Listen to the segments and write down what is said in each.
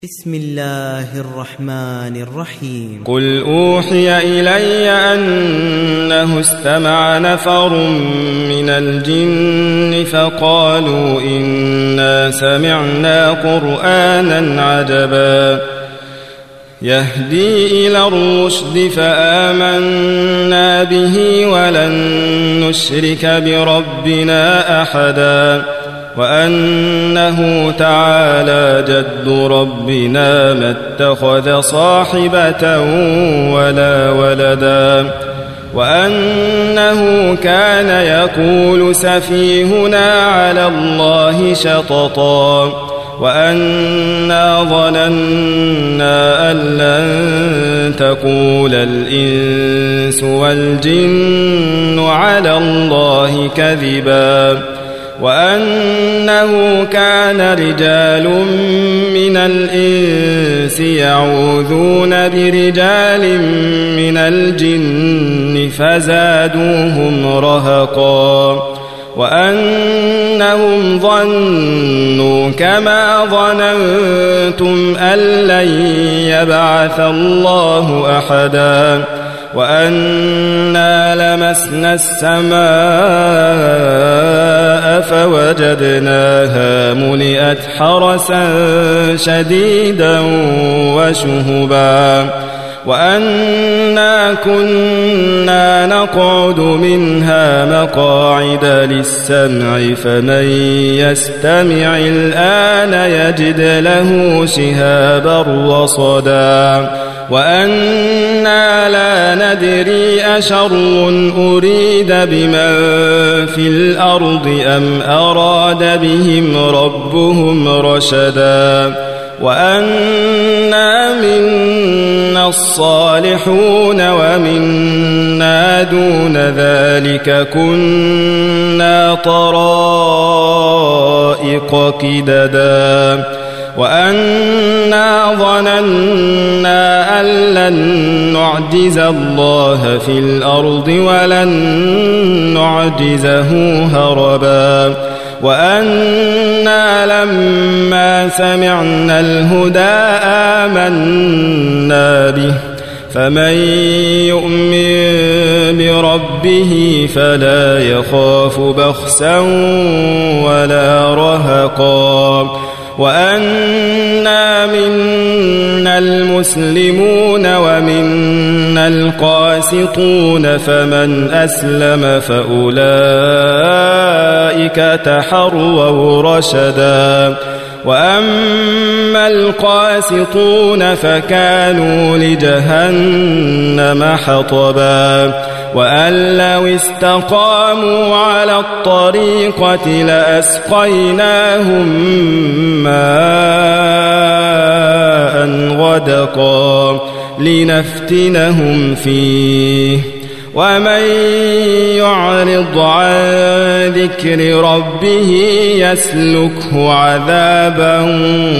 بسم الله الرحمن الرحيم. قل أوحي إلي أنه استمع نفر من الجن فقالوا إنا سمعنا قرآنا عجبا يهدي إلى الرشد فآمنا به ولن نشرك بربنا أحدا وأنه تعالى جد ربنا ما اتخذ صاحبة ولا ولدا وأنه كان يقول سفيهنا على الله شططا وأنا ظننا أن لن تقول الإنس والجن على الله كذبا وأنه كان رجال من الإنس يعوذون برجال من الجن فزادوهم رهقا وأنهم ظنوا كما ظننتم أن لن يبعث الله أحدا وأنا لمسنا السماء فوجدناها ملئت حرسا شديدا وشهبا وأنا كنا نقعد منها مقاعد للسمع فمن يستمع الآن يجد له شهابا رصدا وأنا لا ندري أشر أريد بمن في الأرض أم أراد بهم ربهم رشدا وأنا منا الصالحون ومنا دون ذلك كنا طرائق قددا وأنا ظننا أن لن نعجز الله في الأرض ولن نعجزه هربا وأنا لما سمعنا الهدى آمنا به فمن يؤمن بربه فلا يخاف بخسا ولا رهقا وأنا منا المسلمون ومنا القاسطون فمن أسلم فأولئك تحروا رشدا وأما القاسطون فكانوا لجهنم حطبا وأن لو استقاموا على الطريقة لأسقيناهم ماء غدقا لنفتنهم فيه ومن يعرض عن ذكر ربه يسلكه عذابا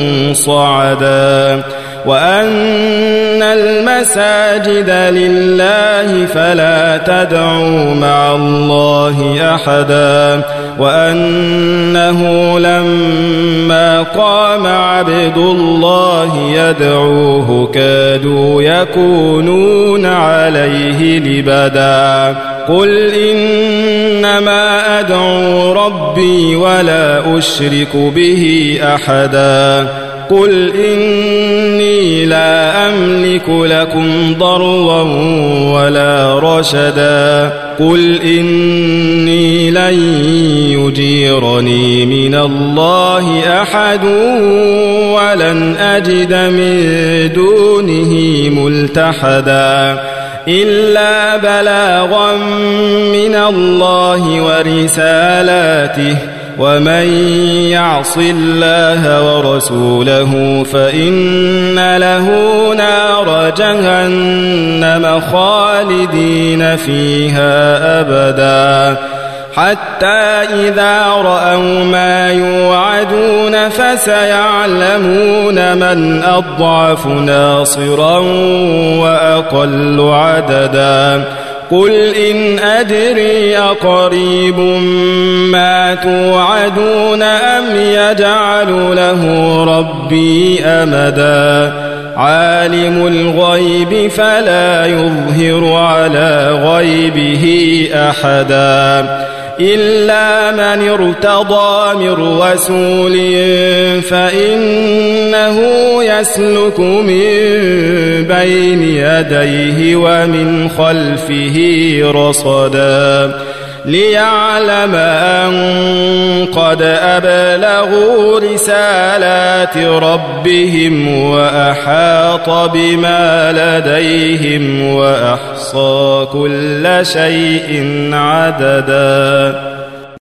صعدا وأن المساجد لله فلا تدعوا مع الله أحدا وأنه لما قام عبد الله يدعوه كادوا يكونون عليه لبدا قل إنما أدعو ربي ولا أشرك به أحدا قل إني لا أملك لكم ضرا ولا رشدا قل إني لن يجيرني من الله أحد ولن أجد من دونه ملتحدا إلا بلاغا من الله ورسالاته ومن يعص الله ورسوله فإن له نار جهنم خالدين فيها أبدا حتى إذا رأوا ما يوعدون فسيعلمون من أضعف ناصرا وأقل عددا قل إن أدري أقريب ما توعدون أم يجعل له ربي أمدا عالم الغيب فلا يظهر على غيبه أحدا إلا من ارتضى من رسول فإنه يسلك من بين يديه ومن خلفه رصدا ليعلم أن قد أبلغوا رسالات ربهم وأحاط بما لديهم وأحصى كل شيء عددا